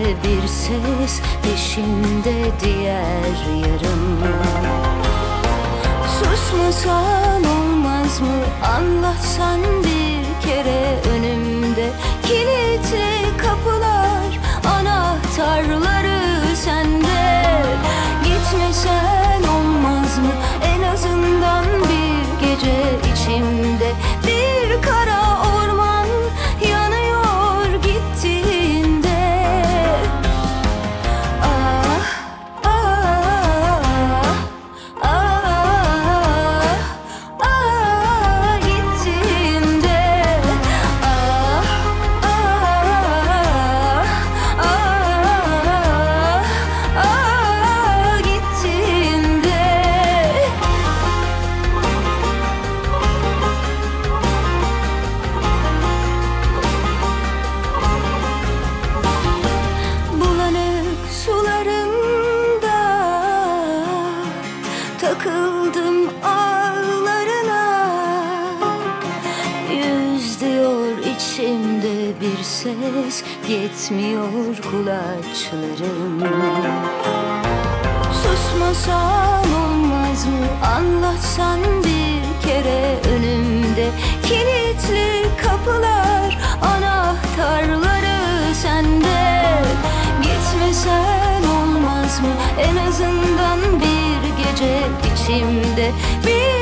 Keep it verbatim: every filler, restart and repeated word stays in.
bir ses, peşinde diğer yarım. Susmasan olmaz mı, anlatsan bir kere. Önümde kilitli kapılar, anahtarları sende. Gitmesen olmaz mı, en azından bir gece. İçimde bir kara orman yanıyor gittiğinde. Ah, ah, ah, ah, gittiğinde. Ah, ah, ah, ah, gittiğinde. Bulanık sularında takıldım ağlarına. Yüz diyor içimde bir ses, yetmiyor kulaçlarım. Susmasan olmaz mı, anlatsan bir kere. Önümde kilitli kapılar, anahtarları sende. Gitmesen olmaz mı, en azından bir gece. İçimde bir